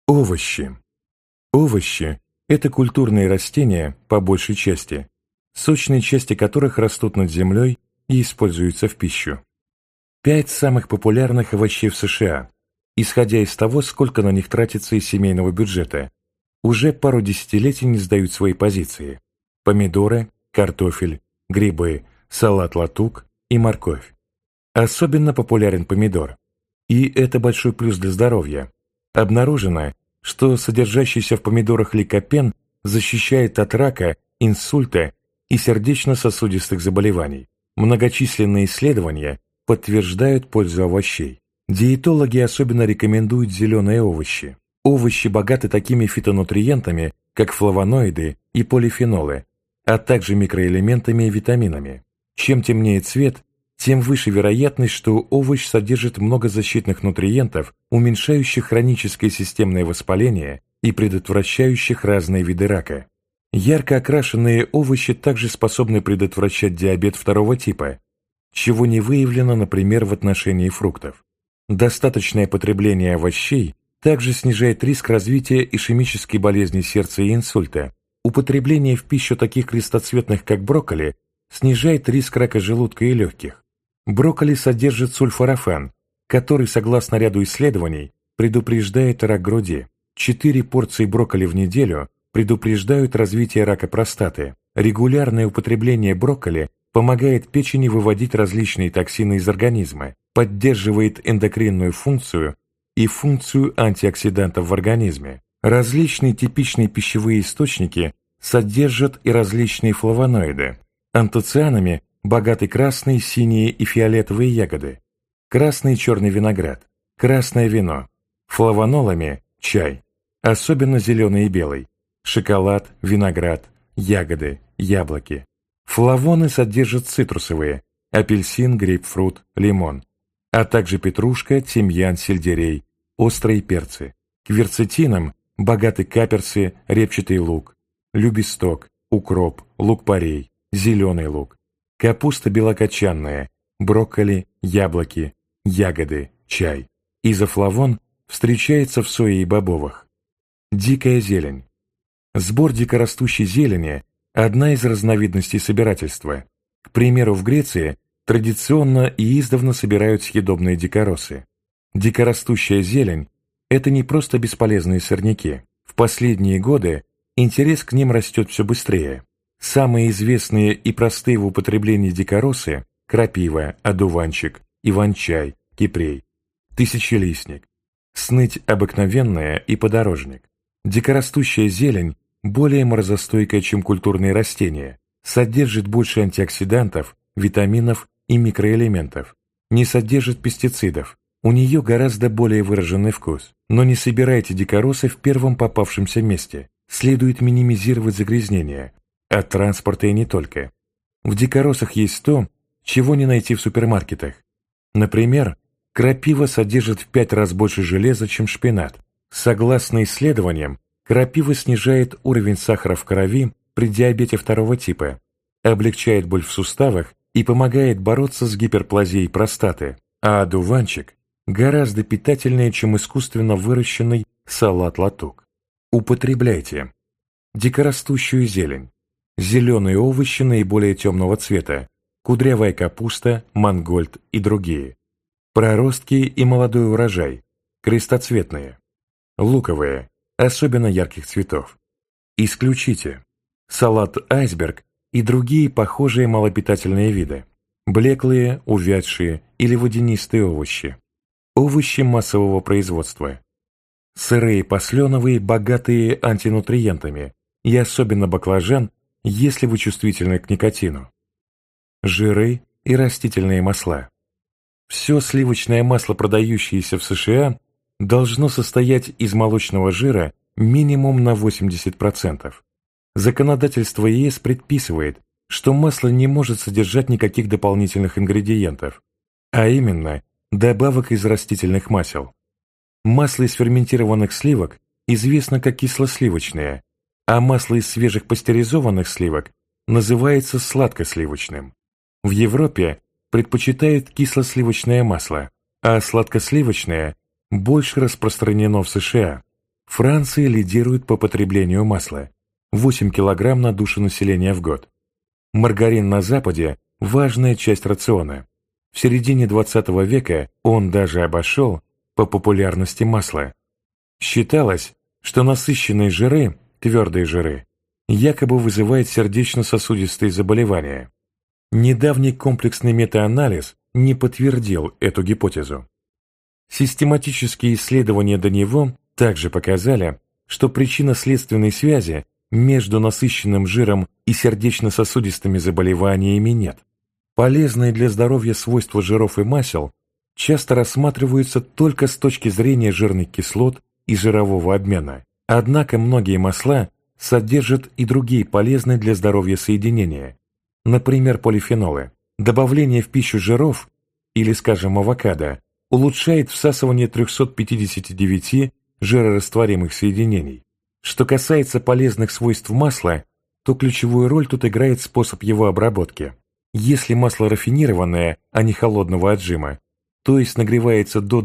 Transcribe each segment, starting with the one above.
Овощи. Овощи – это культурные растения, по большей части, сочные части которых растут над землей и используются в пищу. 5 самых популярных овощей в США, исходя из того, сколько на них тратится из семейного бюджета, уже пару десятилетий не сдают свои позиции. Помидоры, картофель, грибы, салат-латук и морковь. Особенно популярен помидор. И это большой плюс для здоровья. Обнаружено, что содержащийся в помидорах ликопен защищает от рака, инсульта и сердечно-сосудистых заболеваний. Многочисленные исследования подтверждают пользу овощей. Диетологи особенно рекомендуют зеленые овощи. Овощи богаты такими фитонутриентами, как флавоноиды и полифенолы, а также микроэлементами и витаминами. Чем темнее цвет, тем выше вероятность, что овощ содержит много защитных нутриентов, уменьшающих хроническое системное воспаление и предотвращающих разные виды рака. Ярко окрашенные овощи также способны предотвращать диабет второго типа, чего не выявлено, например, в отношении фруктов. Достаточное потребление овощей также снижает риск развития ишемической болезни сердца и инсульта. Употребление в пищу таких крестоцветных, как брокколи, снижает риск рака желудка и легких. Брокколи содержит сульфорафан, который, согласно ряду исследований, предупреждает рак груди. 4 порции брокколи в неделю предупреждают развитие рака простаты. Регулярное употребление брокколи помогает печени выводить различные токсины из организма, поддерживает эндокринную функцию и функцию антиоксидантов в организме. Различные типичные пищевые источники содержат и различные флавоноиды. Антоцианами богаты красные, синие и фиолетовые ягоды, красный и черный виноград, красное вино, флавонолами – чай, особенно зеленый и белый, шоколад, виноград, ягоды, яблоки. Флавоны содержат цитрусовые – апельсин, грейпфрут, лимон, а также петрушка, тимьян, сельдерей, острые перцы. Кверцетином богаты каперсы, репчатый лук, любисток, укроп, лук-порей, зеленый лук, капуста белокочанная, брокколи, яблоки, ягоды, чай. Изофлавон встречается в сое и бобовых. Дикая зелень. Сбор дикорастущей зелени – одна из разновидностей собирательства. К примеру, в Греции традиционно и издавна собирают съедобные дикоросы. Дикорастущая зелень – это не просто бесполезные сорняки. В последние годы интерес к ним растет все быстрее. Самые известные и простые в употреблении дикоросы – крапива, одуванчик, иван-чай, кипрей, тысячелистник, сныть обыкновенная и подорожник. Дикорастущая зелень более морозостойкая, чем культурные растения, содержит больше антиоксидантов, витаминов и микроэлементов, не содержит пестицидов, у нее гораздо более выраженный вкус. Но не собирайте дикоросы в первом попавшемся месте, следует минимизировать загрязнение, от транспорта и не только. В дикоросах есть то, чего не найти в супермаркетах. Например, крапива содержит в 5 раз больше железа, чем шпинат. Согласно исследованиям, крапива снижает уровень сахара в крови при диабете второго типа, облегчает боль в суставах и помогает бороться с гиперплазией простаты, а одуванчик гораздо питательнее, чем искусственно выращенный салат-латук. Употребляйте дикорастущую зелень, зеленые овощи наиболее темного цвета, кудрявая капуста, мангольд и другие, проростки и молодой урожай, крестоцветные, луковые, особенно ярких цветов. Исключите салат-айсберг и другие похожие малопитательные виды, блеклые, увядшие или водянистые овощи, овощи массового производства, сырые посленовые, богатые антинутриентами, и особенно баклажан, если вы чувствительны к никотину, жиры и растительные масла. Все сливочное масло, продающееся в США, должно состоять из молочного жира минимум на 80%. Законодательство ЕС предписывает, что масло не может содержать никаких дополнительных ингредиентов, а именно добавок из растительных масел. Масло из ферментированных сливок известно как кислосливочное, а масло из свежих пастеризованных сливок называется сладкосливочным. В Европе предпочитают кислосливочное масло, а сладкосливочное больше распространено в США. Франция лидирует по потреблению масла – 8 кг на душу населения в год. Маргарин на Западе – важная часть рациона. В середине XX века он даже обошел по популярности масло. Считалось, что насыщенные жиры, твердые жиры, якобы вызывают сердечно-сосудистые заболевания. Недавний комплексный метаанализ не подтвердил эту гипотезу. Систематические исследования до него также показали, что причинно-следственной связи между насыщенным жиром и сердечно-сосудистыми заболеваниями нет. Полезные для здоровья свойства жиров и масел часто рассматриваются только с точки зрения жирных кислот и жирового обмена. Однако многие масла содержат и другие полезные для здоровья соединения, например, полифенолы. Добавление в пищу жиров, или, скажем, авокадо, улучшает всасывание 359 жирорастворимых соединений. Что касается полезных свойств масла, то ключевую роль тут играет способ его обработки. Если масло рафинированное, а не холодного отжима, то есть нагревается до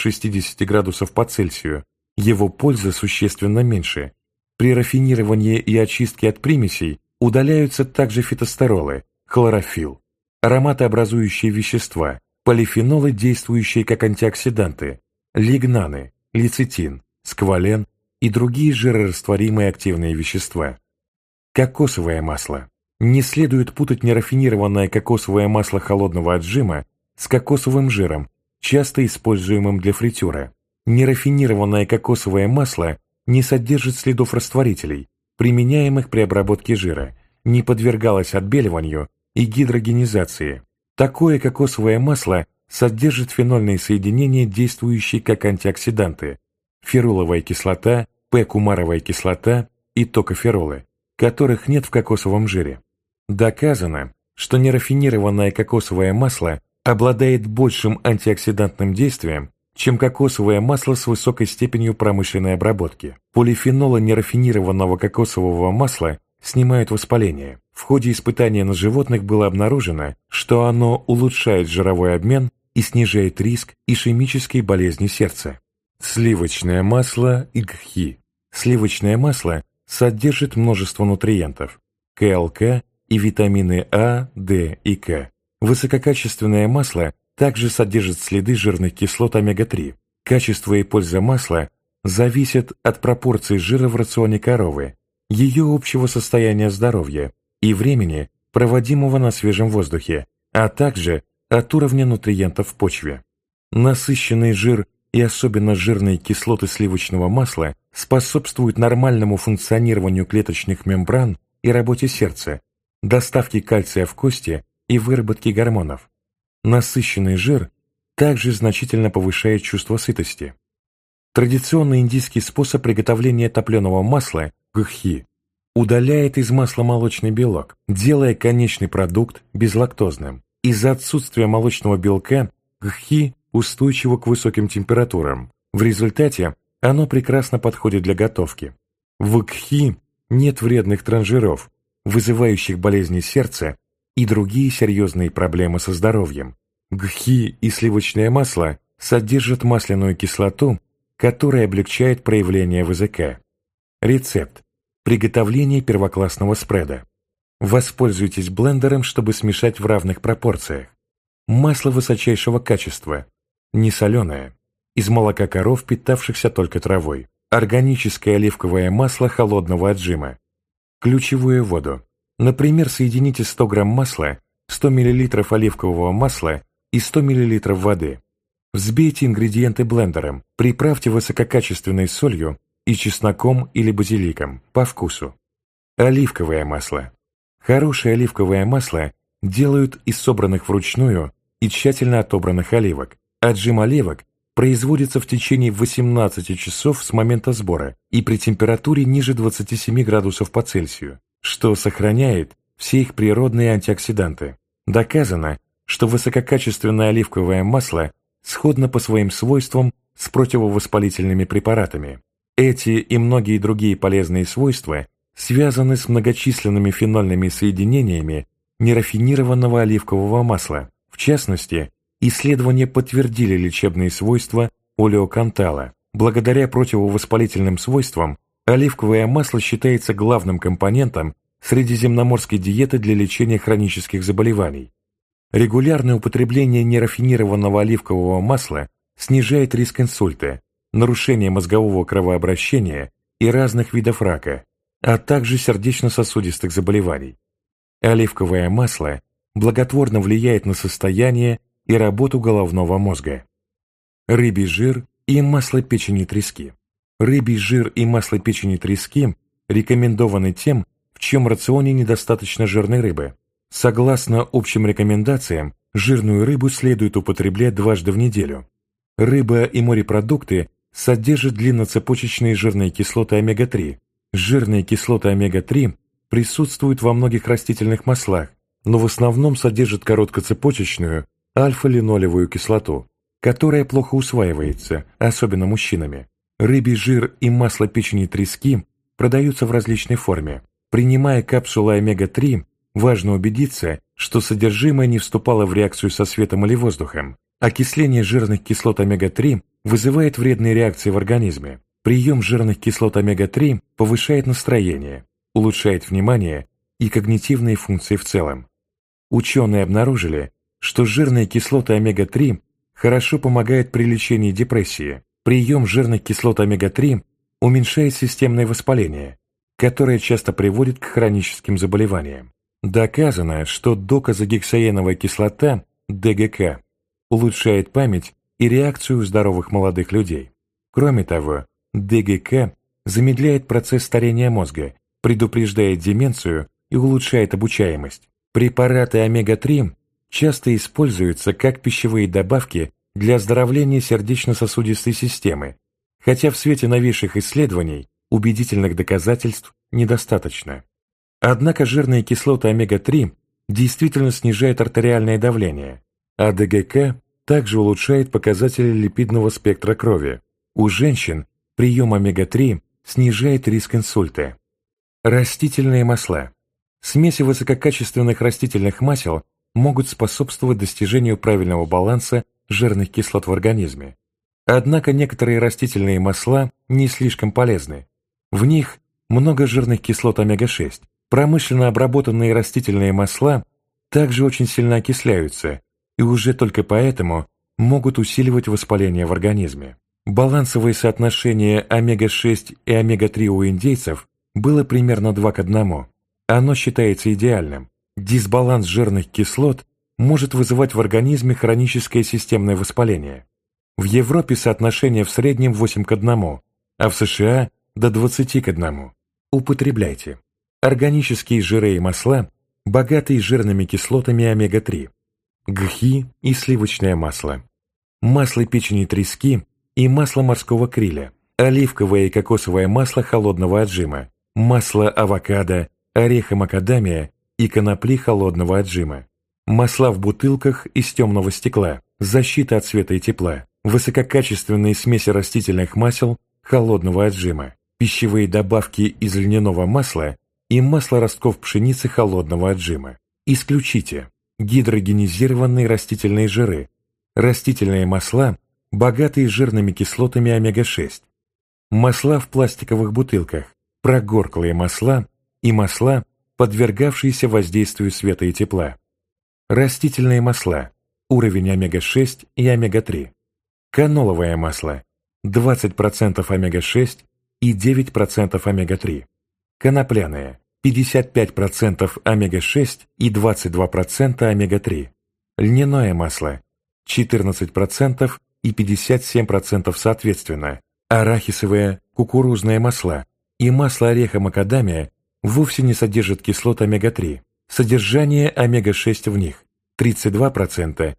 260 градусов по Цельсию, его польза существенно меньше. При рафинировании и очистке от примесей удаляются также фитостеролы, хлорофилл, ароматообразующие вещества, полифенолы, действующие как антиоксиданты, лигнаны, лецитин, сквален и другие жирорастворимые активные вещества. Кокосовое масло. Не следует путать нерафинированное кокосовое масло холодного отжима с кокосовым жиром, часто используемым для фритюра. Нерафинированное кокосовое масло не содержит следов растворителей, применяемых при обработке жира, не подвергалось отбеливанию и гидрогенизации. Такое кокосовое масло содержит фенольные соединения, действующие как антиоксиданты, феруловая кислота, П-кумаровая кислота и токоферолы, которых нет в кокосовом жире. Доказано, что нерафинированное кокосовое масло обладает большим антиоксидантным действием, чем кокосовое масло с высокой степенью промышленной обработки. Полифенолы нерафинированного кокосового масла снимают воспаление. В ходе испытания на животных было обнаружено, что оно улучшает жировой обмен и снижает риск ишемической болезни сердца. Сливочное масло и гхи. Сливочное масло содержит множество нутриентов – КЛК и витамины А, Д и К. Высококачественное масло также содержит следы жирных кислот омега-3. Качество и польза масла зависят от пропорции жира в рационе коровы, ее общего состояния здоровья и времени, проводимого на свежем воздухе, а также от уровня нутриентов в почве. Насыщенный жир и особенно жирные кислоты сливочного масла способствуют нормальному функционированию клеточных мембран и работе сердца, доставке кальция в кости и выработке гормонов. Насыщенный жир также значительно повышает чувство сытости. Традиционный индийский способ приготовления топленого масла – гхи удаляет из масла молочный белок, делая конечный продукт безлактозным. Из-за отсутствия молочного белка гхи устойчиво к высоким температурам. В результате оно прекрасно подходит для готовки. В гхи нет вредных трансжиров, вызывающих болезни сердца и другие серьезные проблемы со здоровьем. Гхи и сливочное масло содержат масляную кислоту, которая облегчает проявление ВЗК. Рецепт. Приготовление первоклассного спреда. Воспользуйтесь блендером, чтобы смешать в равных пропорциях. Масло высочайшего качества, не соленое, из молока коров, питавшихся только травой. Органическое оливковое масло холодного отжима. Ключевую воду. Например, соедините 100 грамм масла, 100 мл оливкового масла и 100 мл воды. Взбейте ингредиенты блендером, приправьте высококачественной солью и чесноком или базиликом по вкусу. Оливковое масло. Хорошее оливковое масло делают из собранных вручную и тщательно отобранных оливок. Отжим оливок производится в течение 18 часов с момента сбора и при температуре ниже 27 градусов по Цельсию, что сохраняет все их природные антиоксиданты. Доказано, что высококачественное оливковое масло сходно по своим свойствам с противовоспалительными препаратами. Эти и многие другие полезные свойства связаны с многочисленными фенольными соединениями нерафинированного оливкового масла. В частности, исследования подтвердили лечебные свойства олеокантала. Благодаря противовоспалительным свойствам оливковое масло считается главным компонентом средиземноморской диеты для лечения хронических заболеваний. Регулярное употребление нерафинированного оливкового масла снижает риск инсульта, нарушения мозгового кровообращения и разных видов рака, а также сердечно-сосудистых заболеваний. Оливковое масло благотворно влияет на состояние и работу головного мозга. Рыбий жир и масло печени трески. Рыбий жир и масло печени трески рекомендованы тем, в чьем рационе недостаточно жирной рыбы. Согласно общим рекомендациям, жирную рыбу следует употреблять дважды в неделю. Рыба и морепродукты содержат длинноцепочечные жирные кислоты омега-3. Жирные кислоты омега-3 присутствуют во многих растительных маслах, но в основном содержат короткоцепочечную альфа-линолевую кислоту, которая плохо усваивается, особенно мужчинами. Рыбий жир и масло печени трески продаются в различной форме. Принимая капсулы омега-3, важно убедиться, что содержимое не вступало в реакцию со светом или воздухом. Окисление жирных кислот омега-3 вызывает вредные реакции в организме. Прием жирных кислот омега-3 повышает настроение, улучшает внимание и когнитивные функции в целом. Ученые обнаружили, что жирные кислоты омега-3 хорошо помогают при лечении депрессии. Прием жирных кислот омега-3 уменьшает системное воспаление, которое часто приводит к хроническим заболеваниям. Доказано, что докозагексаеновая кислота, ДГК, улучшает память и реакцию у здоровых молодых людей. Кроме того, ДГК замедляет процесс старения мозга, предупреждает деменцию и улучшает обучаемость. Препараты омега-3 часто используются как пищевые добавки для оздоровления сердечно-сосудистой системы, хотя в свете новейших исследований убедительных доказательств недостаточно. Однако жирные кислоты омега-3 действительно снижают артериальное давление, а ДГК также улучшает показатели липидного спектра крови. У женщин прием омега-3 снижает риск инсульта. Растительные масла. Смеси высококачественных растительных масел могут способствовать достижению правильного баланса жирных кислот в организме. Однако некоторые растительные масла не слишком полезны. В них много жирных кислот омега-6. Промышленно обработанные растительные масла также очень сильно окисляются и уже только поэтому могут усиливать воспаление в организме. Балансовое соотношение омега-6 и омега-3 у индейцев было примерно 2 к 1. Оно считается идеальным. Дисбаланс жирных кислот может вызывать в организме хроническое системное воспаление. В Европе соотношение в среднем 8 к 1, а в США до 20 к 1. Употребляйте. Органические жиры и масла, богатые жирными кислотами омега-3. Гхи и сливочное масло. Масло печени трески и масло морского криля. Оливковое и кокосовое масло холодного отжима. Масло авокадо, ореха макадамия и конопли холодного отжима. Масла в бутылках из темного стекла, защита от света и тепла, высококачественные смеси растительных масел холодного отжима, пищевые добавки из льняного масла и масло ростков пшеницы холодного отжима. Исключите гидрогенизированные растительные жиры, растительные масла, богатые жирными кислотами омега-6, масла в пластиковых бутылках, прогорклые масла и масла, подвергавшиеся воздействию света и тепла. Растительные масла, уровень омега-6 и омега-3. Каноловое масло, 20% омега-6 и 9% омега-3. Конопляное, 55% омега-6 и 22% омега-3. Льняное масло, 14% и 57% соответственно. Арахисовое, кукурузное масла и масло ореха макадамия вовсе не содержат кислот омега-3. Содержание омега-6 в них 32%,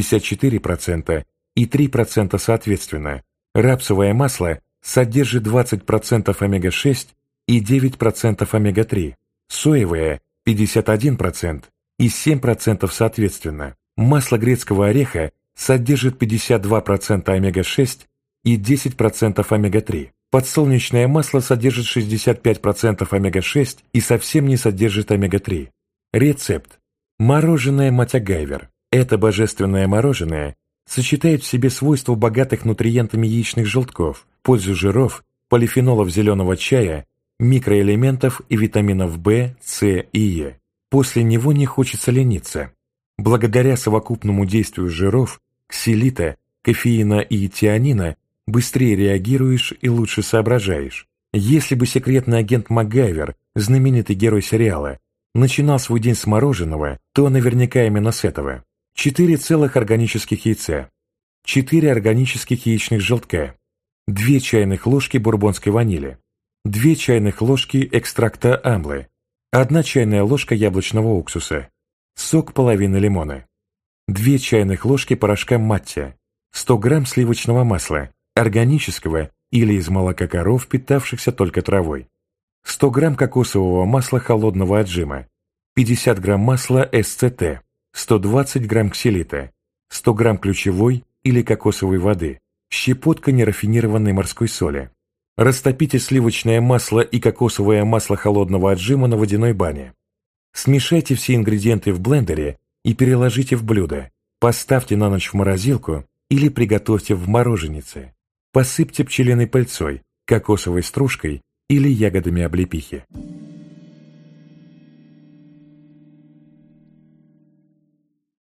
54% и 3% соответственно. Рапсовое масло содержит 20% омега-6 и 9% омега-3. Соевое 51% и 7% соответственно. Масло грецкого ореха содержит 52% омега-6 и 10% омега-3. Подсолнечное масло содержит 65% омега-6 и совсем не содержит омега-3. Рецепт. Мороженое Матягайвер. Это божественное мороженое сочетает в себе свойства богатых нутриентами яичных желтков, пользу жиров, полифенолов зеленого чая, микроэлементов и витаминов В, С и Е. После него не хочется лениться. Благодаря совокупному действию жиров, ксилита, кофеина и тианина быстрее реагируешь и лучше соображаешь. Если бы секретный агент МакГайвер, знаменитый герой сериала, начинал свой день с мороженого, то наверняка именно с этого. 4 целых органических яйца, 4 органических яичных желтка, 2 чайных ложки бурбонской ванили, 2 чайных ложки экстракта амлы, 1 чайная ложка яблочного уксуса, сок половины лимона, 2 чайных ложки порошка матти, 100 грамм сливочного масла, органического или из молока коров, питавшихся только травой, 100 грамм кокосового масла холодного отжима, 50 грамм масла СЦТ, 120 грамм ксилита, 100 грамм ключевой или кокосовой воды, щепотка нерафинированной морской соли. Растопите сливочное масло и кокосовое масло холодного отжима на водяной бане. Смешайте все ингредиенты в блендере и переложите в блюдо. Поставьте на ночь в морозилку или приготовьте в мороженице. Посыпьте пчелиной пыльцой, кокосовой стружкой или ягодами облепихи.